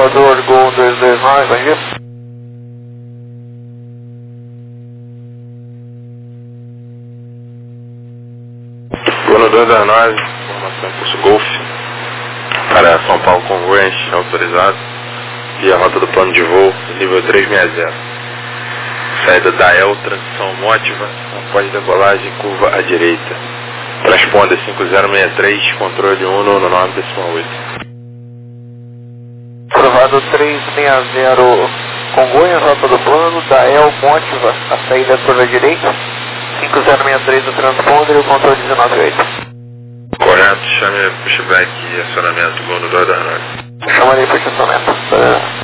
Salvador, Gol 229, bom dia. Gol 229, informação curso Golf, para São Paulo Congonhas, autorizado, via rota do plano de voo, nível 360. Saída da El, transição Mótiva, após decolagem, curva à direita. Transponder 5063, controle 199,8. Aprovado 360 Congonhas, rota do plano, da El Mótiva, a saída é curva à direita, 5063 do transponder e o controle 198. Correto, chame pushback e acionamento, Gol 229. Chamarei por estacionamento.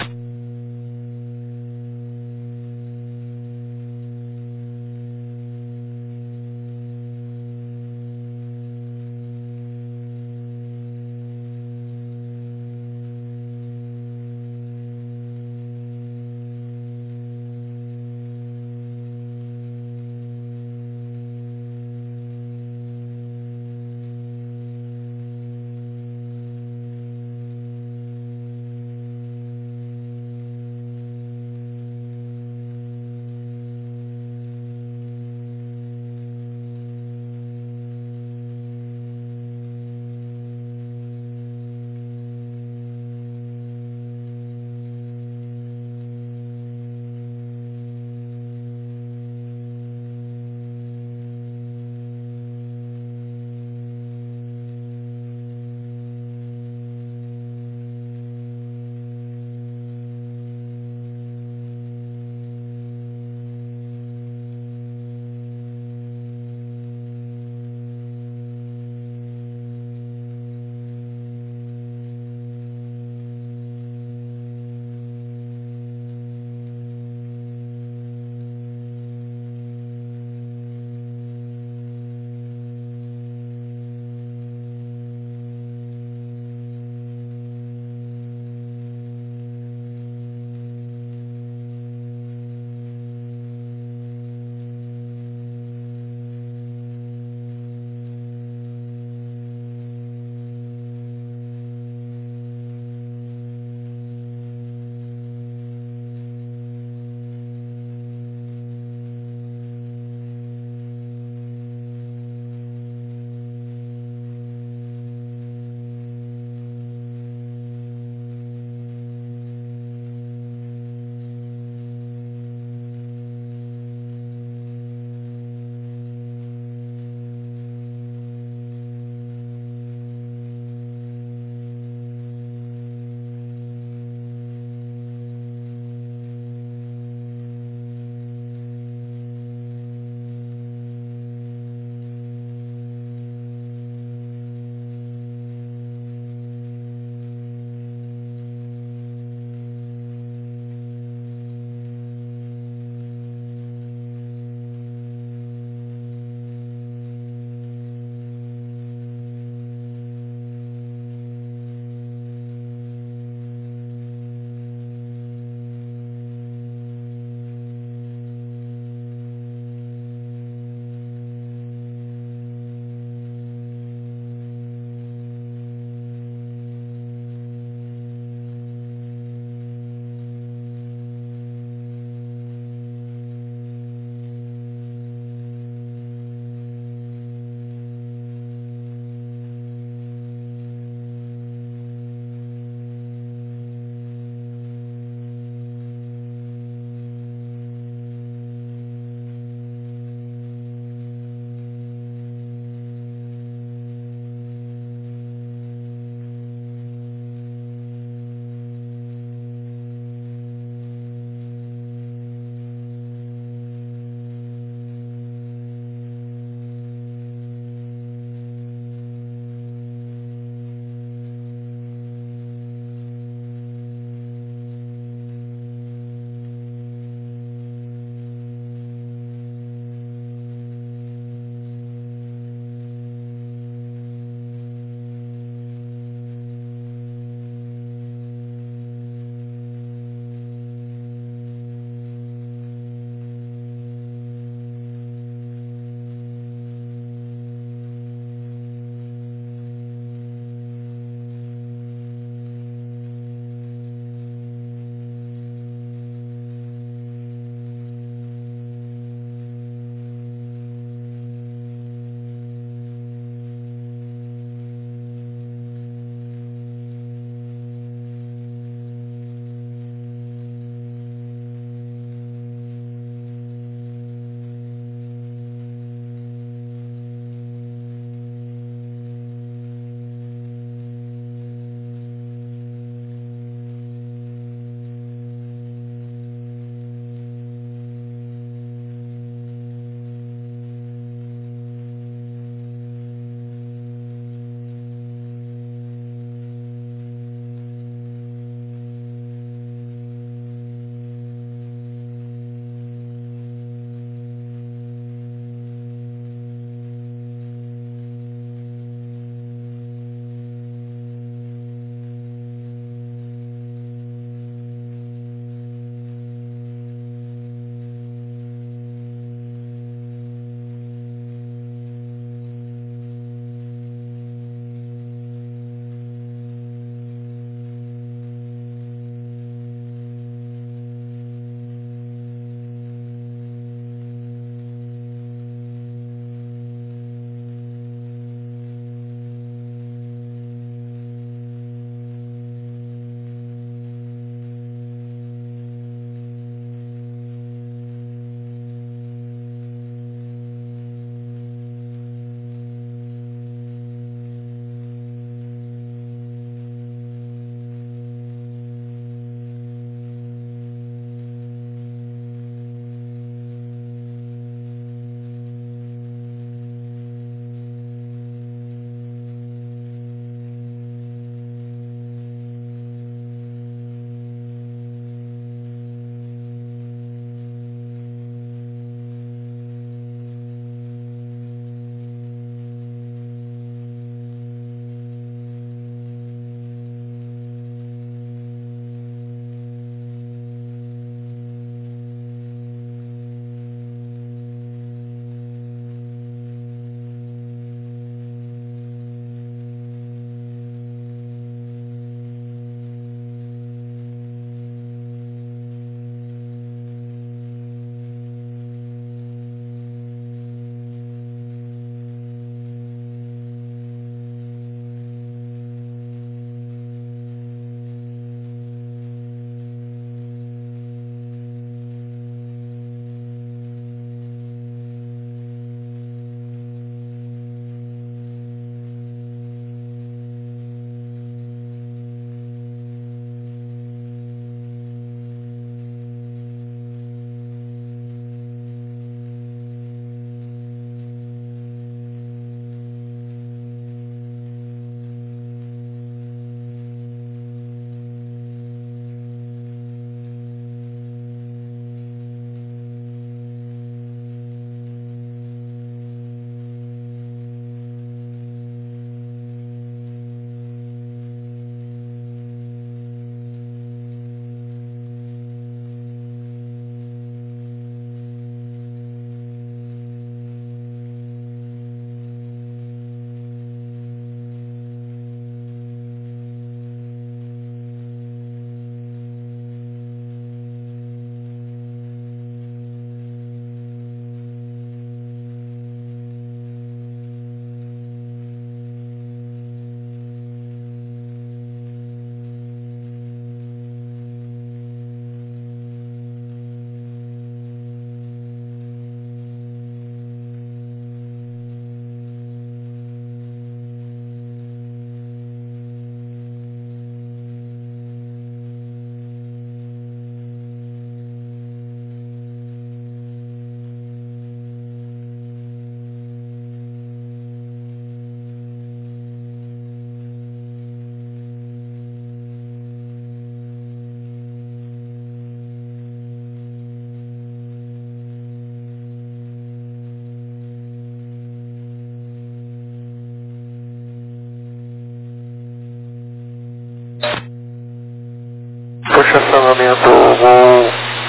posicionamento Gol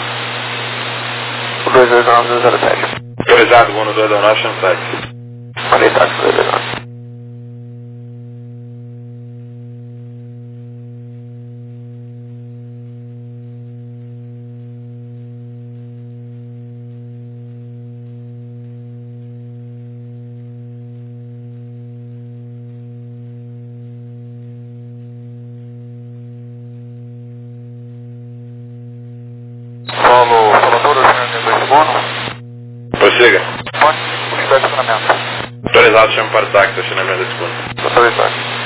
22907. Autorizado, Gol 229, chama táxi. Falei táxi 229. Falou todo o senhor de Bono? Prossiga. Pode buscar estacionamento. Autorizado, chama para o táxi, estacionamento da segunda. Autorizado.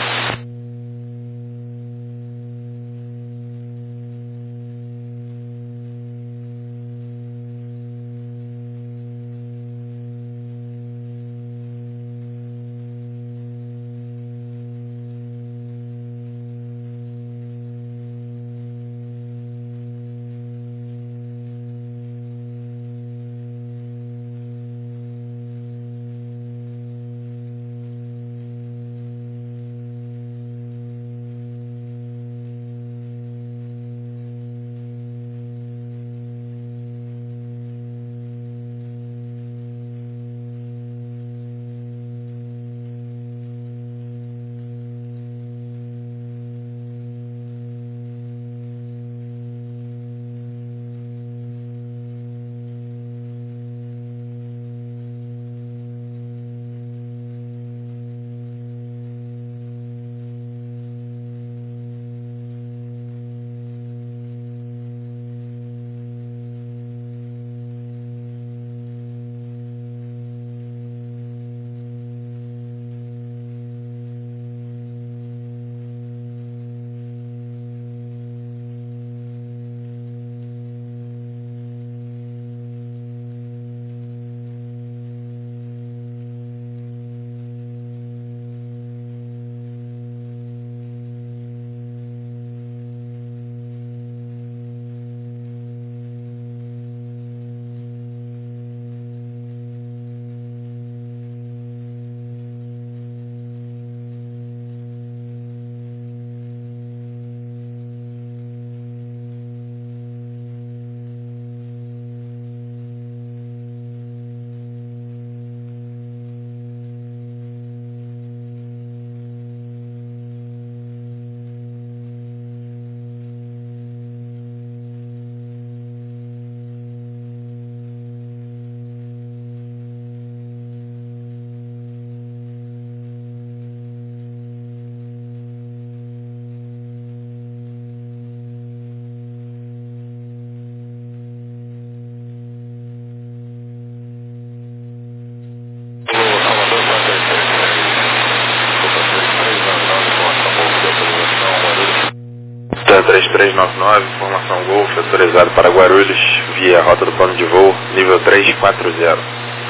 TAN 3399, informação Golf, autorizado para Guarulhos, via rota do plano de voo, nível 340.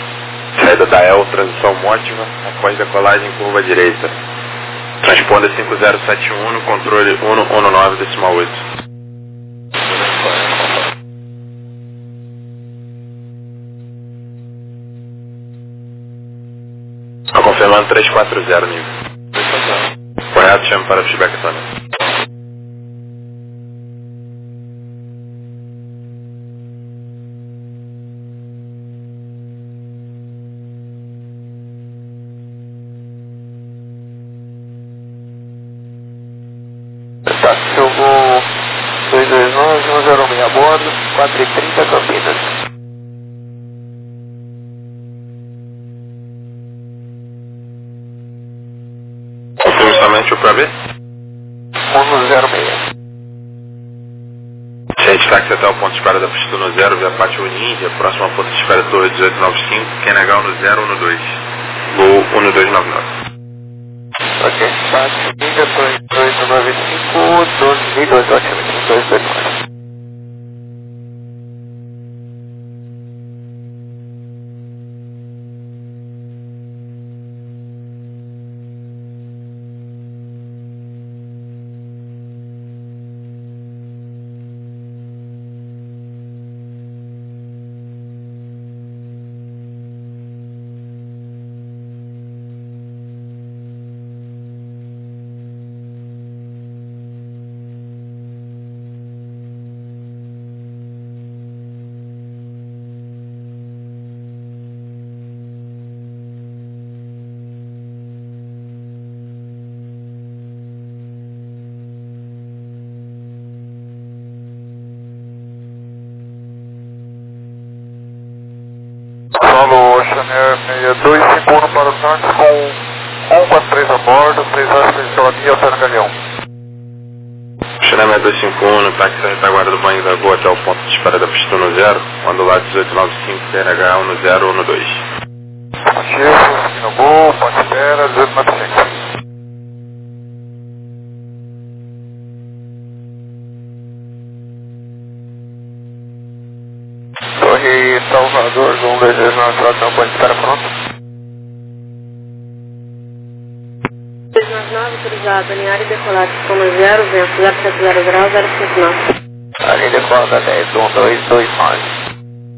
Saída da EL, transição Mótiva, após decolagem curva direita. Transponda 5071 no controle 119,8. Estou confirmando 340 nível. Correto, chame para feedback também. Tá, jogou 229, 106 a bordo, 4h30 Campinas. Confirme somente o PB. 106. Gente, táxi até o ponto de espera da pista no 0, via Pátio Ninja, próximo ao ponto de espera Torre 1895, QNH no 012, Gol 1299. Ok, Pátio Ninja, Torre 1895, 12.2, ótimo, 229. Air 6251 para o Santos com 143 a bordo, 3 horas de instalação e altera Galeão. Xené 251 no táxi da retaguarda do Banho da Goa até o ponto de espera da pista 10, ondulado 1895, TRH 1012. Positivo, aqui no Gol, ponto de espera, 1895. Torre Salvador, Gol 229, tradução, ponto de espera pronto. 299, autorizado, alinhar e decolar, soma 0, vento 070 graus, 059. Ali decolada 10, 1229.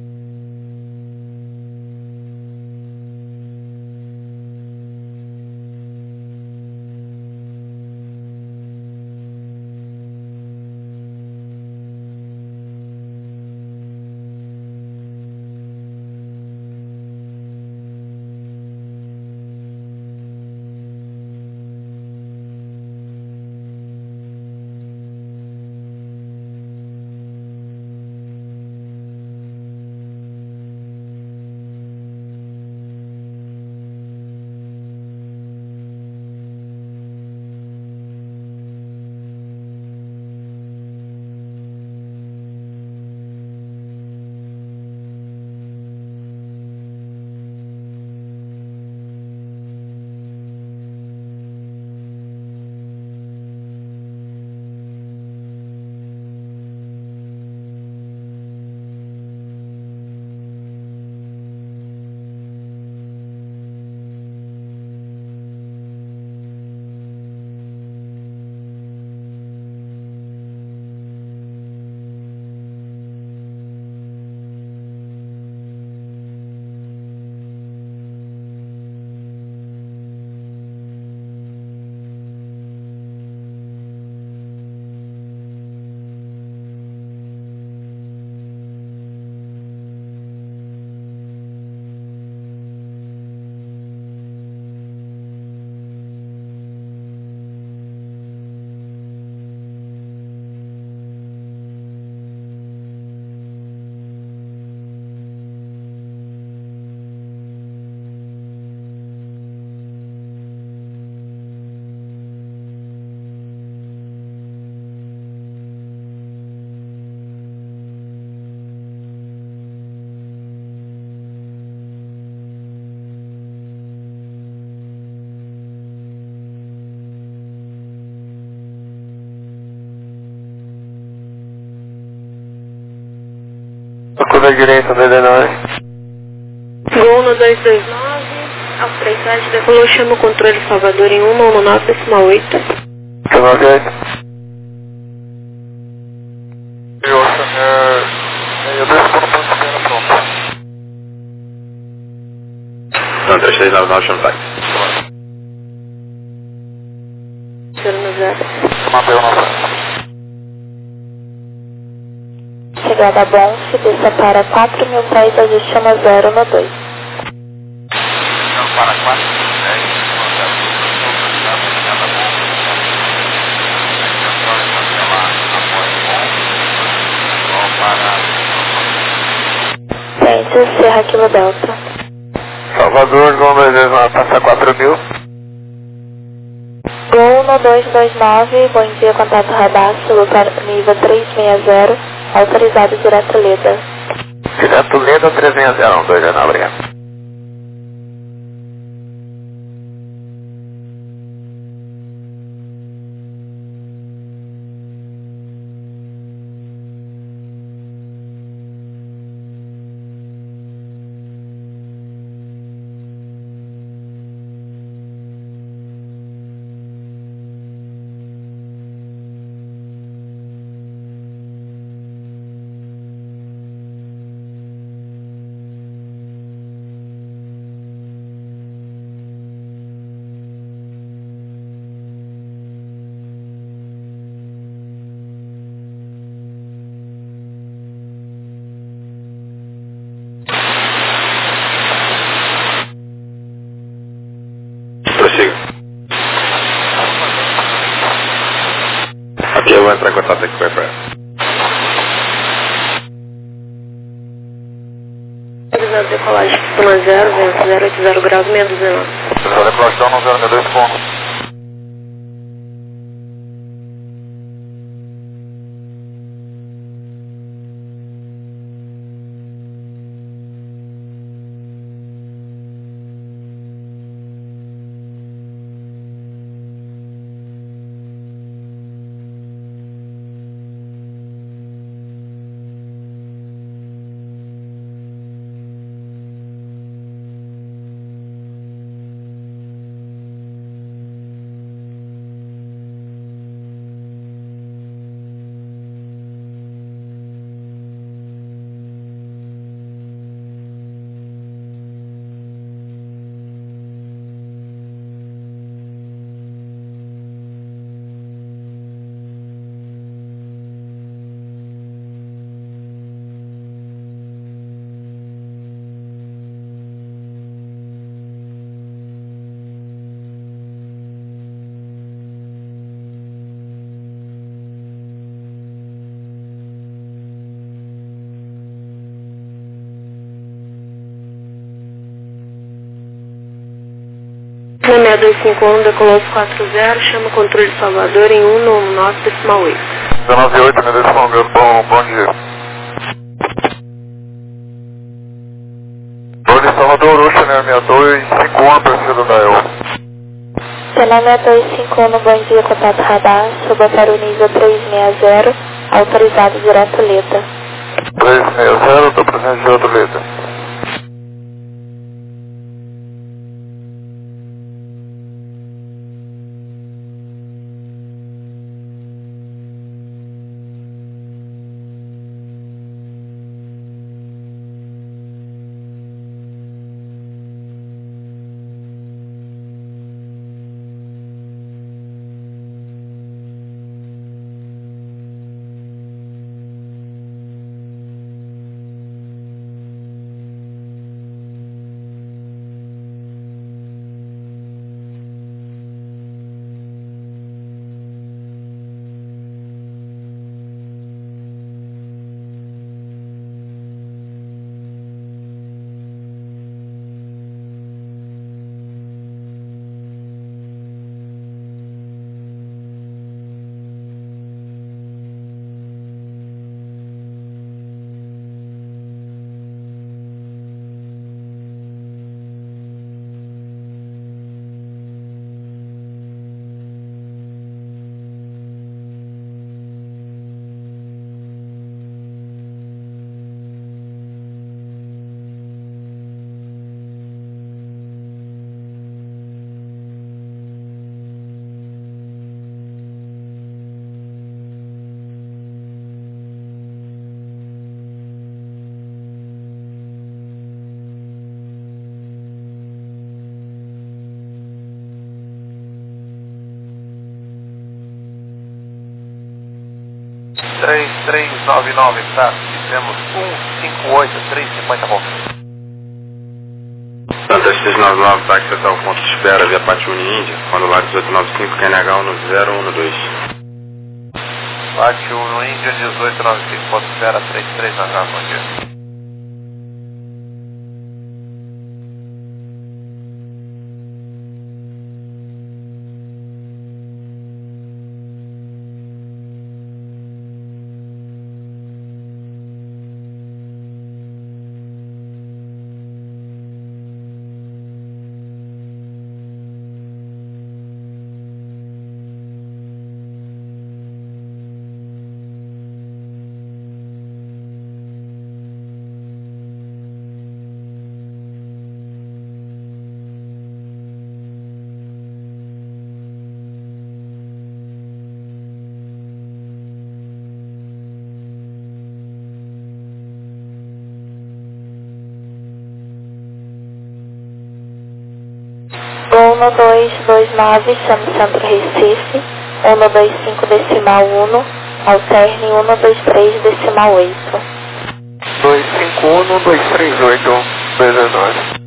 Curva direita, 229. Gol no 229, ao 37, decolou, chama o controle Salvador em 119,8. Curva direita. Ocean Air 62 com ponto de espera pronto. Não, 3399 chama táxi. Zero no 0. Mateu na frente. Chegada bom, se desça para 4.000 pés, ajuste chama 0 no 2. Para 4.010, Ciência, Serra Kilo Delta. Salvador, Gol 229, passa 4.000. Gol no 229, bom dia, contato Rabaço, lugar nível 360, autorizado direto Leda. Direto Leda 360, 229, obrigado. Prossiga. Aqui eu vou entrar em contato aqui com o Airfare. decolagem pista 0, vento 080 graus, 619. Decolagem 062 com. Na 6251, decolou 40, chama o controle Salvador em 119,8. 198, 6251, bom dia. Controle Salvador, Ocean 6251, torcida da El. Pela 6251, bom dia, contato radar, suba para o nível 360, autorizado direto Leta. 360, estou presente direto Leta. Tá, fizemos 158, 350 voltas. Santa 699, táxi até o ponto de espera via Pátio Uni Índia, quando lá 1895, QNH no 012. Pátio Uni Índia 1895, ponto de espera 33H, bom dia. Gol 1229, chama Centro Recife, 125 decimal 1, alterne 123 decimal 8. 251, 238, 229.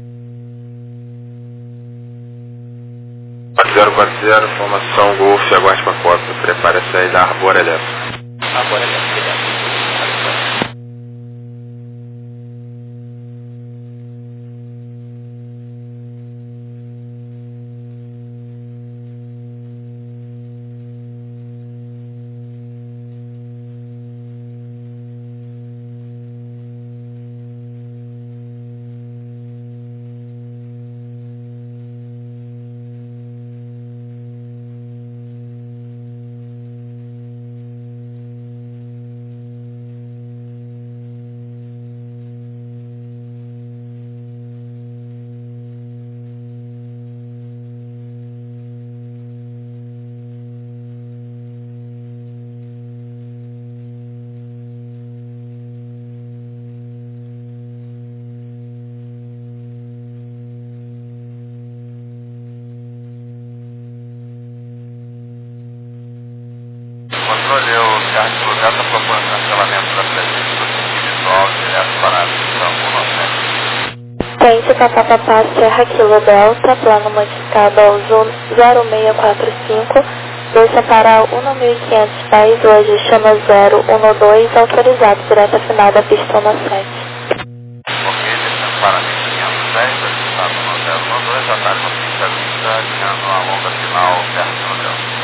4040, formação Golf, aguarde para cota, prepare a sair da Arbor Elétrica. Arbor Elétrica. controle, o Serra Kilo Delta propõe cancelamento da presença do individual direto para a pista 197. Tente papapá Serra Kilo Delta, plano modificado ao Zoom 0645, deixa para 1.500 pés, hoje chama 012, autorizado direto à final da pista 17. Ok, descendo para 1.510, ajustado no 012, atalho na pista vista, guiando a longa final Serra Kilo Delta.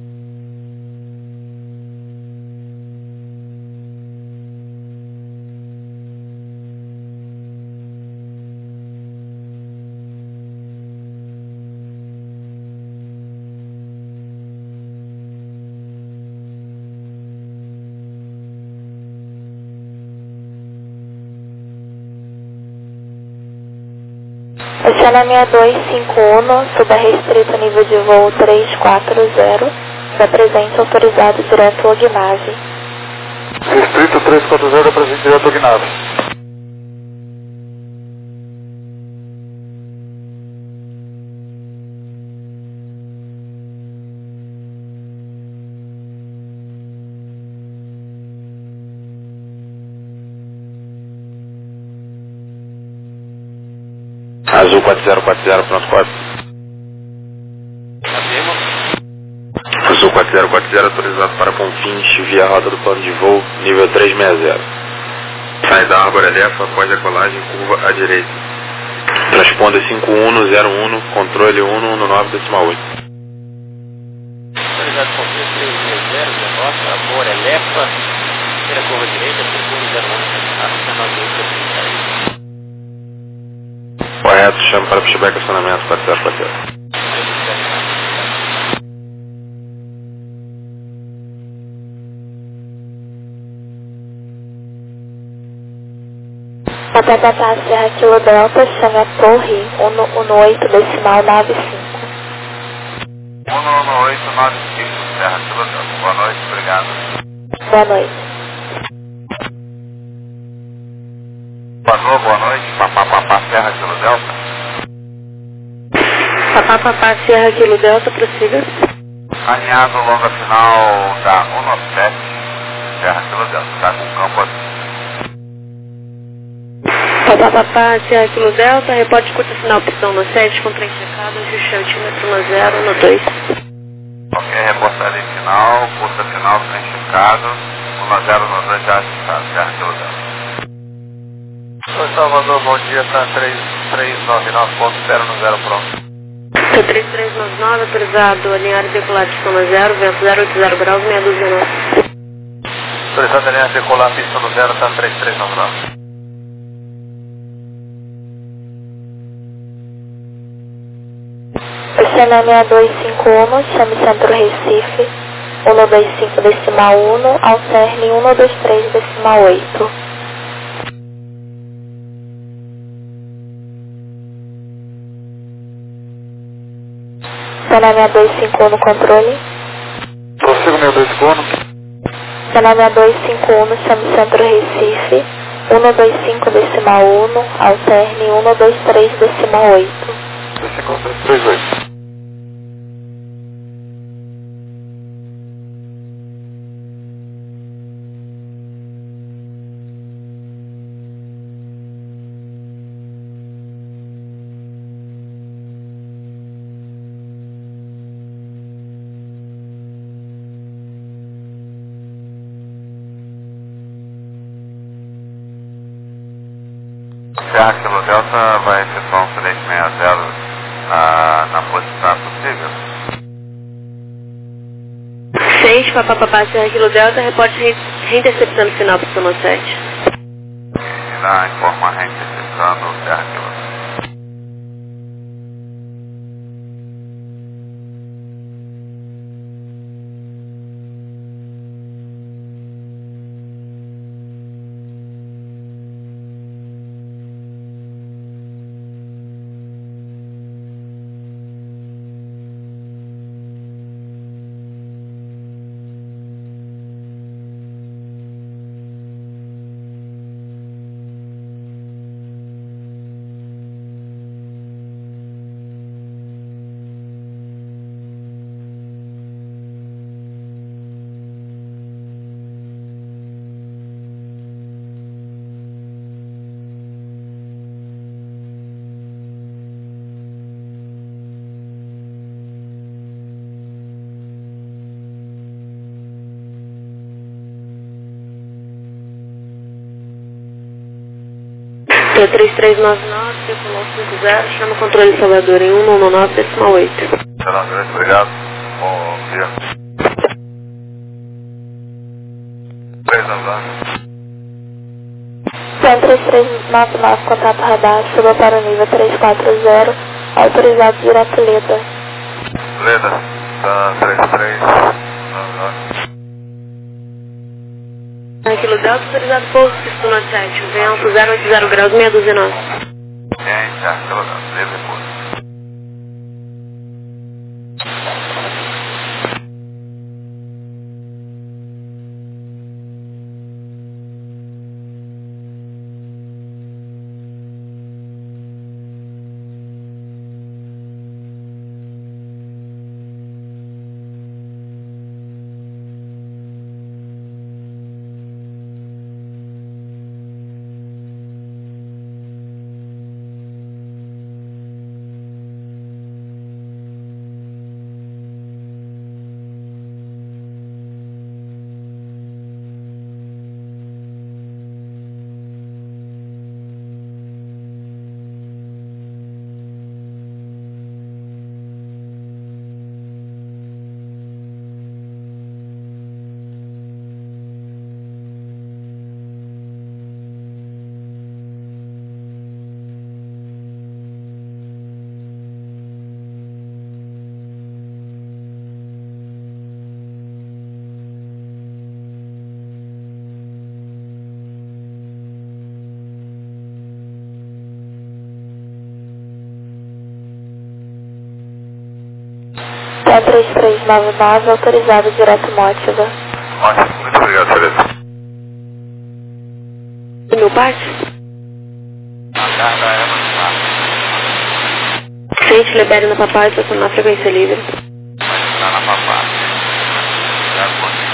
Oceana 6251, suba restrito nível de voo 340, da presente autorizado direto ao Gnave. Restrito 340, da presente direto ao Gnave. Azul 4040, pronto 4. Azul 4040, autorizado para Confins, via rota do plano de voo, nível 360. Sai da Árvore Elefa após a colagem, curva à direita. Transponda 5101, controle 119,8. Autorizado Confins 360, derrota, Árvore Elefa, primeira curva à direita, 5101, canal 2, Correto, chama para pushback acionamento 4040. Papapá Serra Kilo Delta, chame a torre 118 decimal 95. 11895, Serra Kilo Delta. Boa noite, obrigado. Boa noite. Boa noite, papapá Serra Kilo Delta. Papapá Serra Kilo Delta, prossiga. Alinhado longa final da 197, Serra Kilo Delta, está com campo aqui. Papapá Serra Kilo Delta, reporte curta final pistão no 7, com trem checado, ajuste altímetro no 0, no 2. Ok, reportagem final, curta final, trem checado, 10 no 2 já ajustado, Serra Kilo Delta. Oi, Salvador, bom dia, tá 3399.0 no 0 pronto. Tá 3399, autorizado, alinhar e decolar pistão no 0, vento 080 graus, 629. Autorizado alinhar e decolar pista no 0, tá 3399. Oceana 6251, chame Centro Recife, 125 decimal 1, alterne 123 decimal 8. Oceana 6251 no controle. Prossigo 6251. Oceana 6251, chame Centro Recife, 125 decimal 1, alterne 123 decimal 8. 25338. Serra Kilo Delta vai efetuar um silêncio 60 na posição possível. 6, papapá Serra Kilo Delta, reporte reinterceptando final pistão no 7. Irá informar reinterceptando o Serra Kilo Delta. Rua 3399, circular 50, chama controle Salvador em 119,8. Será grande, obrigado. Bom dia. 3 anos. Centro 3399, contato radar, suba para o nível 340, autorizado direto Leda. Leda, tá 3399. Aquilo Delta, autorizado pouso, pistona 7, vento 080 graus, 629. Gente, aquilo Delta, Leda e pouso. Centro 3399, autorizado direto Mótiva. Ótimo, muito obrigado, Tereza. E meu parte? A carga é mais fácil. Frente, libere na papai, estacionar na frequência livre. Está na papá. Obrigado, bom dia.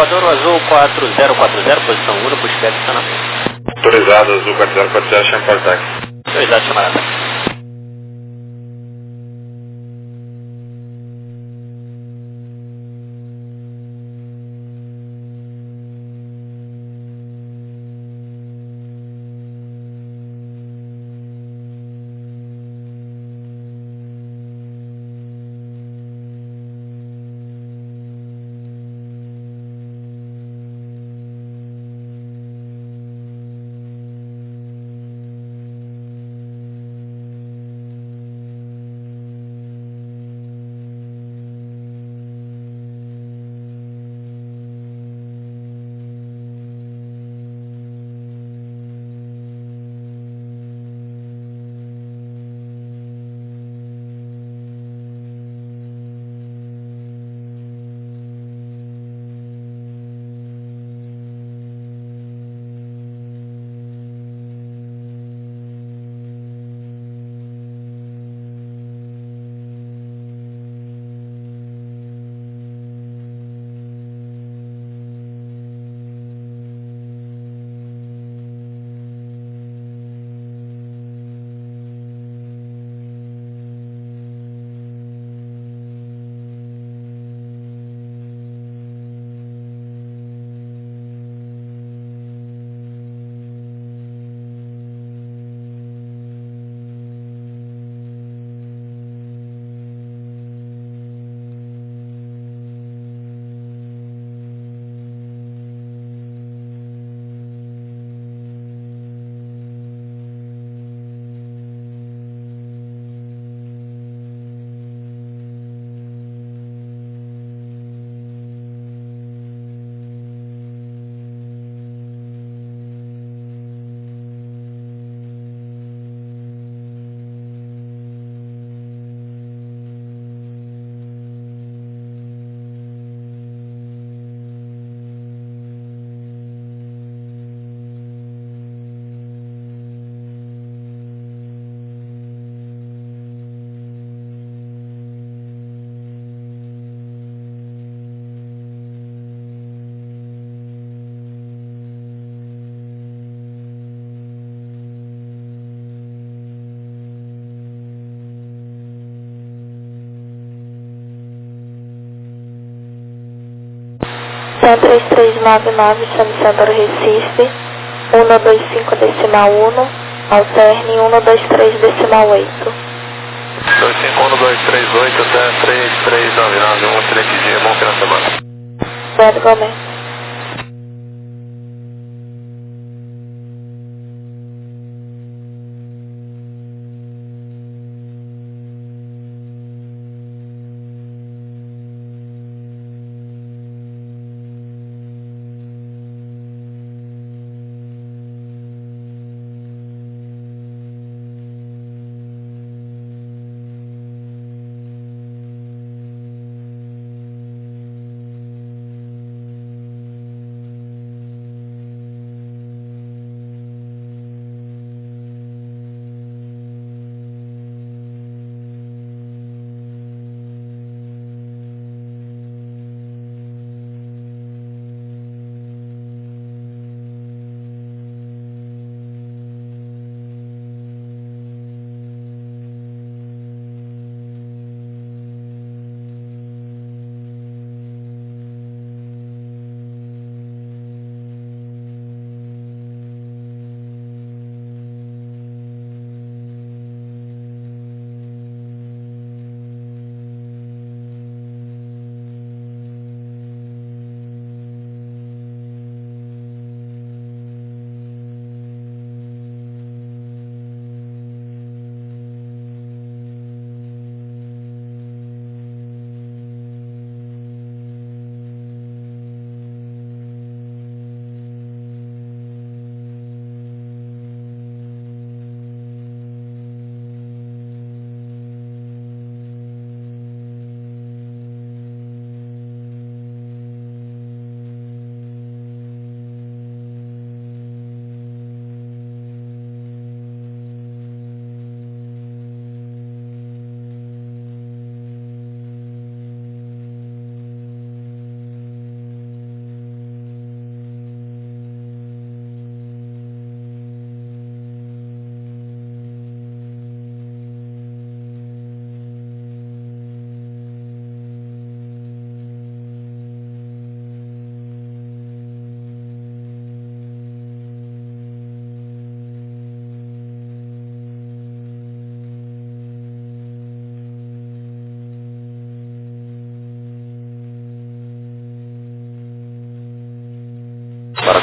Voador Azul 4040, posição 1, pushback está na frente. Autorizado, Azul 4040, chama para ataque. Autorizado, chamar ataque. Sam 3399, chame Sandor Recife, 125 decimal 1, alterne 123 decimal 8. 251238 até 3399, um excelente dia, bom final de semana. Obrigado, igualmente.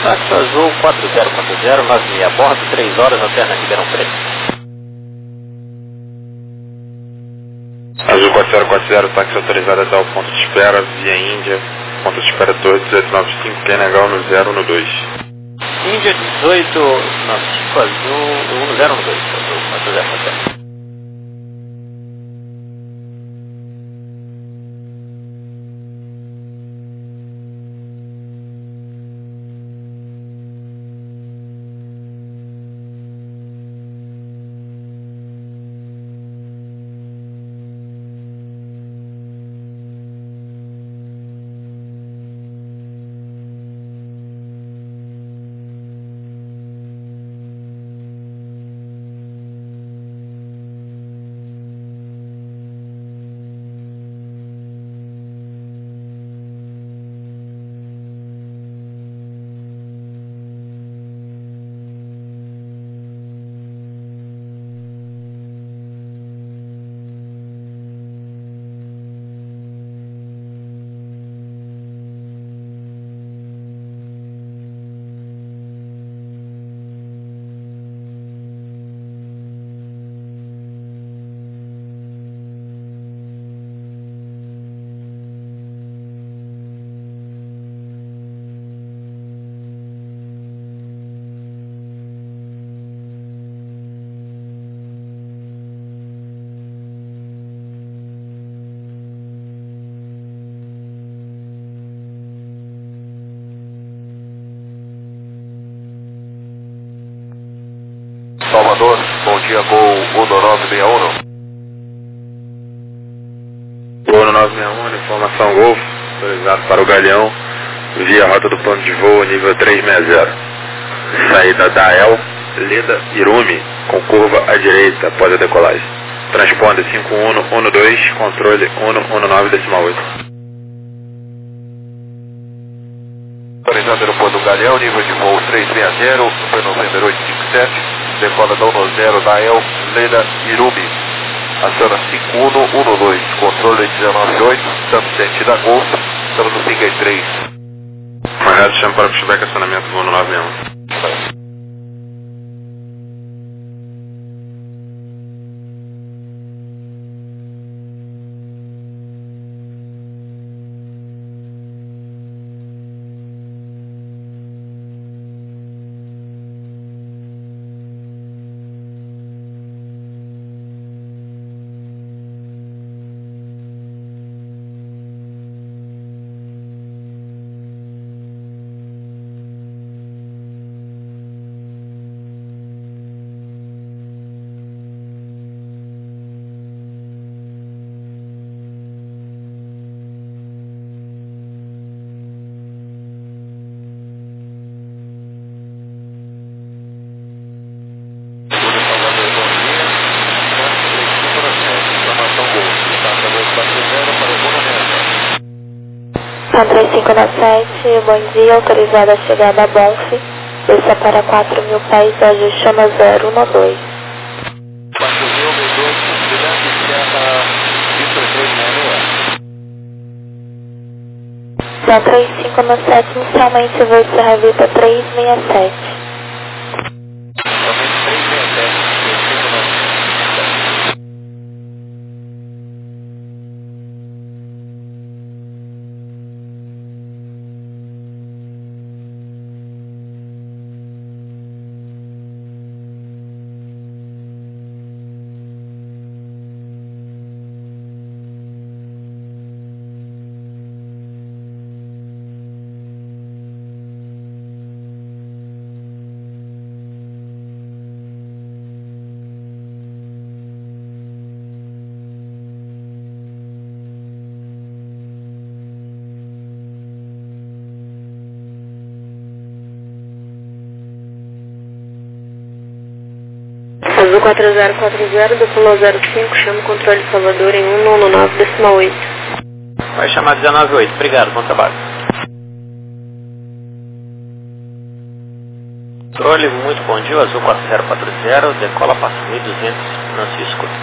táxi azul 4040, 96 a bordo, 3 horas, alterna Ribeirão Preto. Azul 4040, táxi autorizado até o ponto de espera, via Índia, ponto de espera 1895, QNH no 012. Índia 1895, azul 1012, azul 4040. Salvador, bom dia, Gol 1961. Gol 1961, informação Golf, autorizado para o Galeão, via rota do plano de voo nível 360. Saída da El, Leda, Irumi, com curva à direita após a decolagem. Transponder 5112, controle 119,8. Autorizado aeroporto do Galeão, nível de voo 360, Super November 857. Decola da 10 da El, Leda, Irumi. Aciona 5112, controle 198, estamos sentido a Golf, estamos no 53. Correto, chama para pushback, acionamento voo no 91. São 3597, bom dia, autorizada a chegada a Bonf, desça para 4.000 pés, ajuste chama 012. 4.000, Mendoza, Brilhante, Serra, Victor 369. São 3597, inicialmente voo Serra Vita 367. Somente 367, 3597. Azul 4040, duplo 05, chama o controle Salvador em 119,8. Vai chamar 198, obrigado, bom trabalho. Controle, muito bom dia, Azul 4040, decola para 1200, não se escuta.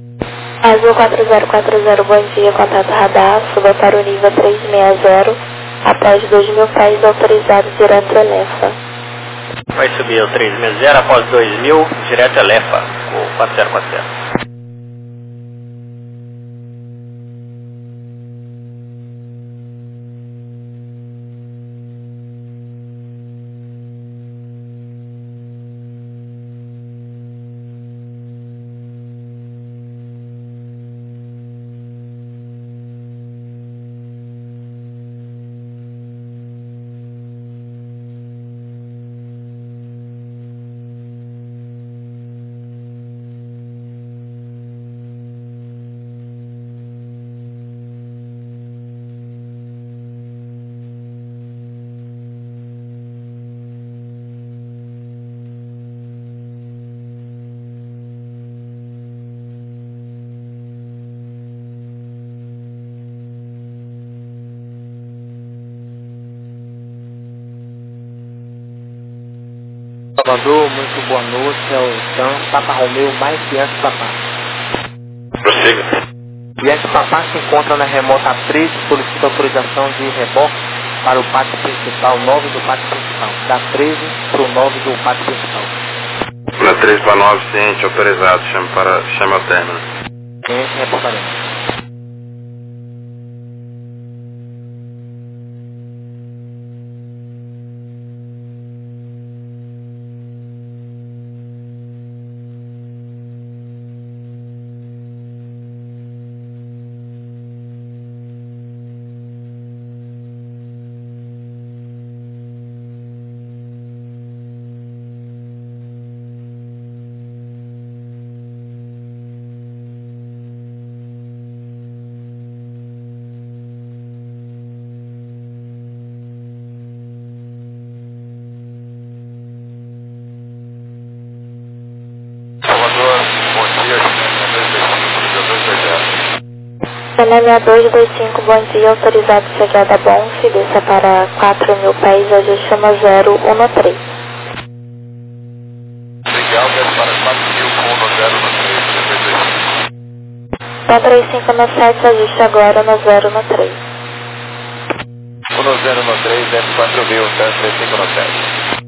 Azul 4040, bom dia, contato radar, suba para o nível 360, Após 2.000 pés autorizados direto a Lefa. Vai subir o 360 após 2.000, direto a Lefa, o 4040. Salvador, muito boa noite, é o Dan, Papa Romeu, mais Yankee Papá. Prossiga. Yankee Papá se encontra na remota 13, solicita autorização de reboque para o pátio principal, 9 do pátio principal. Da 13 para o 9 do pátio principal. Na 3 para 9, ciente, autorizado, chama ao término. Ciente, reportaremos. Célia 225, bom dia, autorizado chegada a Bonf, desça para 4.000 pés, hoje chama 013. Legal, desce para 4.013, 135 no 7, ajuste agora no 013. 1013, desce 4.000, 135 no 7.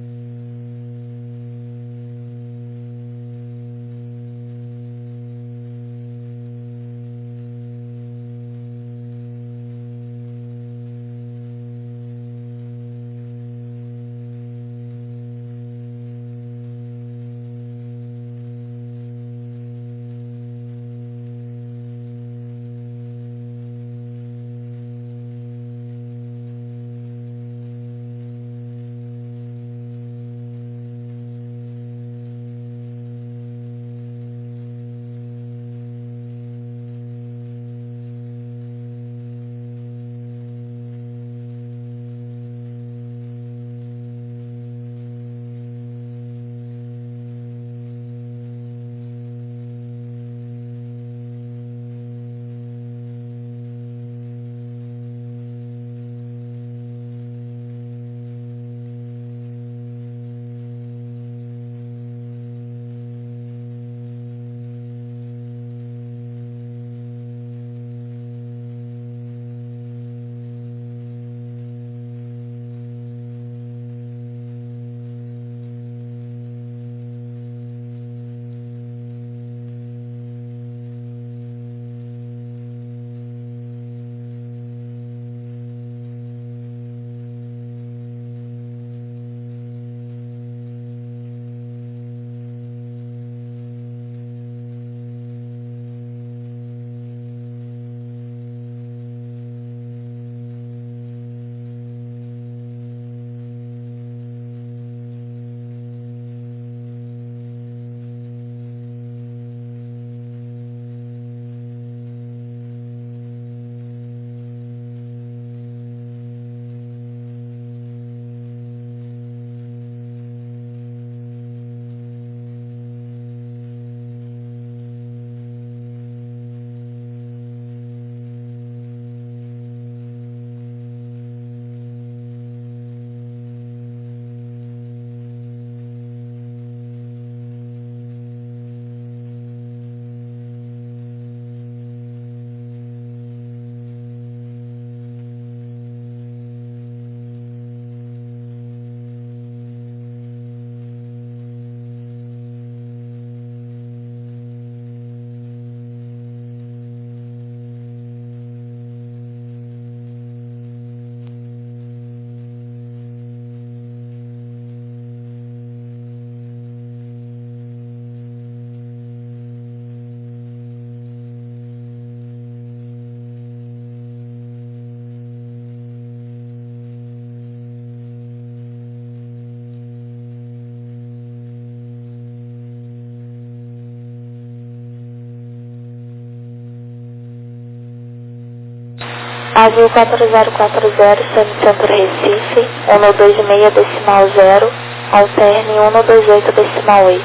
Azul 4040, Centro Recife, 126.0, alterne 128.8.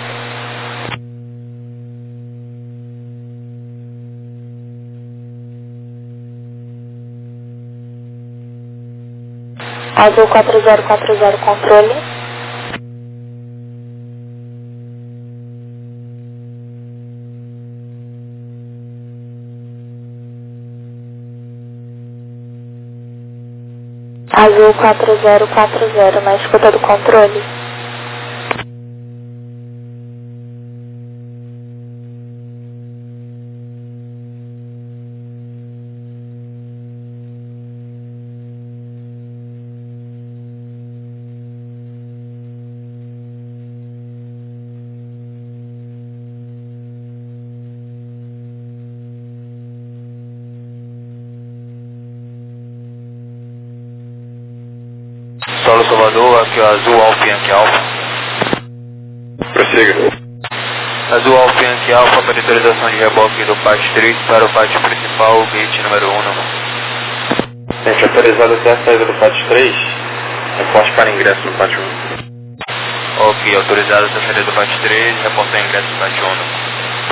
Azul 4040, controle. Azul 4040, na escuta do controle. Solo Salvador, aqui o Azul Alfa Yankee Alfa. Prossiga. Azul Alfa Yankee Alfa, monitorização de reboque do pátio 3 para o pátio principal, gate número 1. Gente, autorizado até a saída do pátio 3, reporte para ingresso no pátio 1. Ok, autorizado até a saída do pátio 3, reportar ingresso no pátio 1.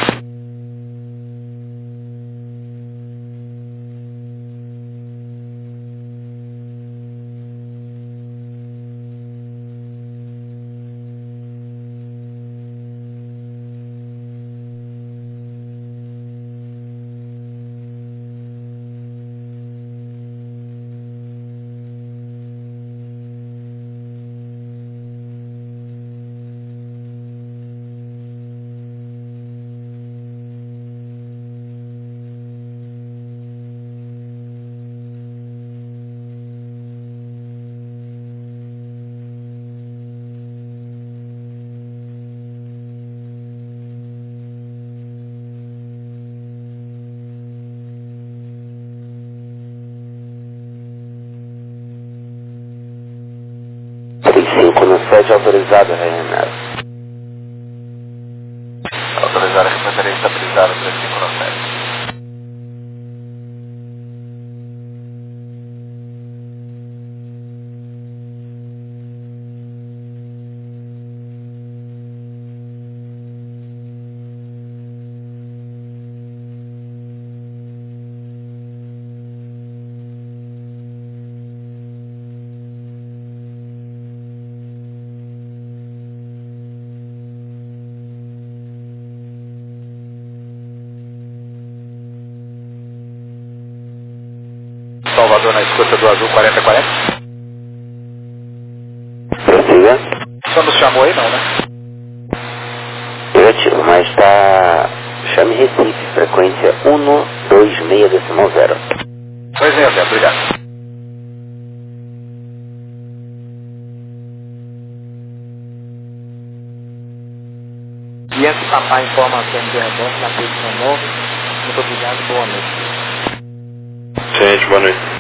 No 7 autorizado, Renato. Autorizado a representar estabilizado 35 no 7. Salvador na escuta do Azul 4040. Prossiga. Só nos chamou aí não, né? Eu ativo, mas está... Chame Recife, frequência 126.0. Pois é, Zé, obrigado. Yankee Papai informa a TMD Reboque na posição 9. Muito obrigado, boa noite. Gente, boa noite.